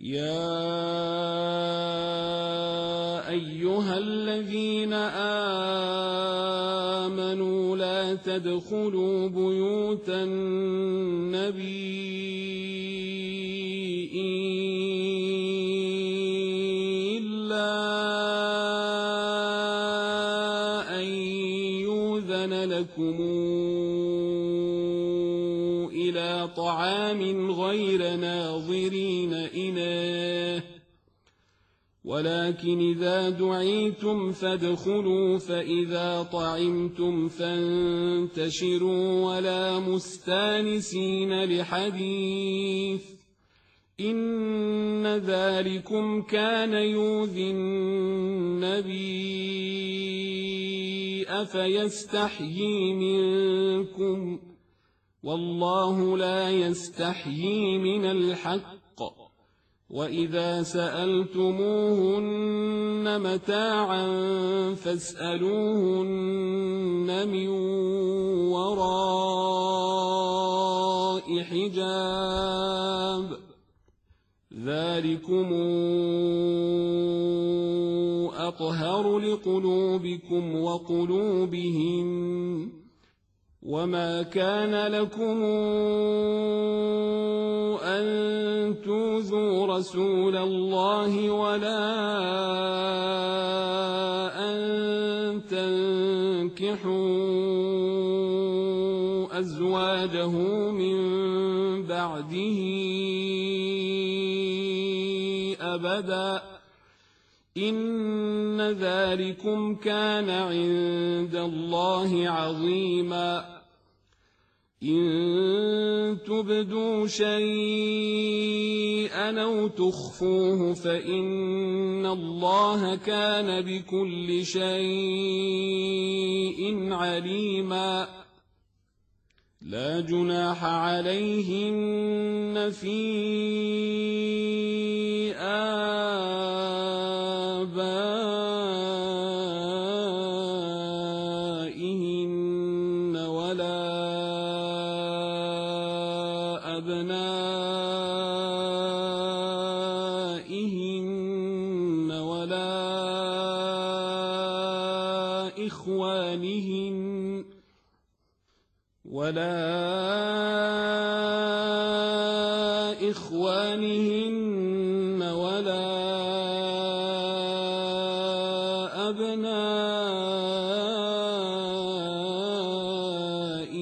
يا أيها الذين آمنوا لا تدخلوا بيوت النبي إلا أن يؤذن لكم إلى طعام غير ناظرين إناه ولكن إذا دعيتم فادخلوا فإذا طعمتم فانتشروا ولا مستانسين لحديث إن ذلكم كان يؤذي النبي أفيستحيي منكم والله لا يستحيي من الحق وإذا سألتموهن متاعا فاسألوهن من وراء حجاب ذلكم أطهر لقلوبكم وقلوبهم وما كان لكم أن تؤذوا رسول الله ولا أن تنكحوا أزواجه من بعده أبدا إن ذلكم كان عند الله عظيما إن تبدوا شيئا أو تخفوه فإن الله كان بكل شيء عليما لا جناح عليهن في آبائهن ولا أبنائهن ولا إخوانهن ولا أبناء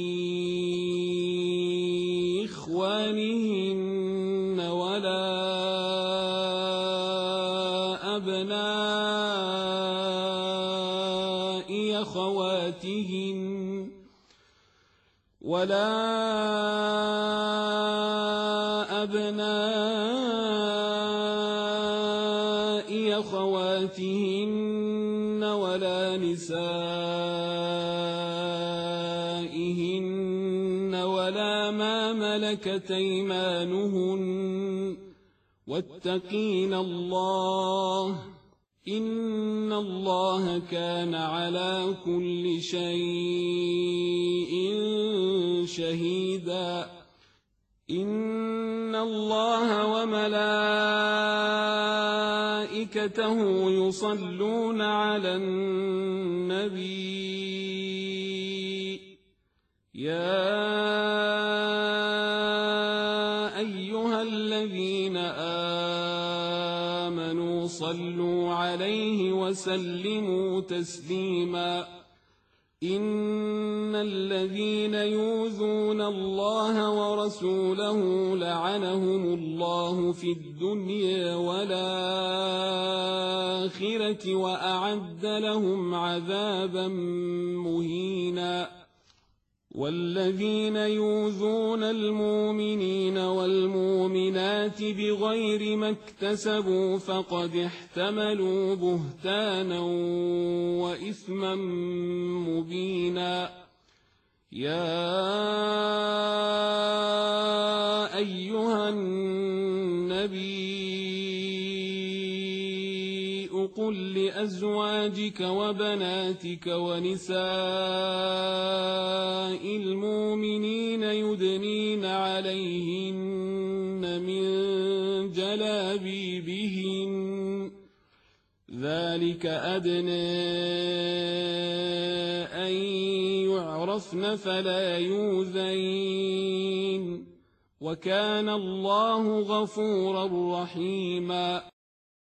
إخوانهن ولا أبناء أخواتهن ولا أبناء أخواتهن ولا نسائهن ولا ما ملكت أيمانهن واتقين الله إن الله كان على كل شيء شهيدا إن الله وملائكته يصلون على النبي يا أيها الذين آمنوا صلوا عليه وسلموا تسليما إن الذين يؤذون الله ورسوله لعنهم الله في الدنيا والآخرة وأعد لهم عذابا مهينا والذين يؤذون المؤمنين والمؤمنات بغير ما اكتسبوا فقد احتملوا بهتانا وإثما مبينا يا أيها النبي قل لأزواجك وبناتك ونساء المؤمنين يدنين عليهن من جلابيبهن ذلك أدنى أن يعرفن فلا يؤذين وكان الله غفورا رحيما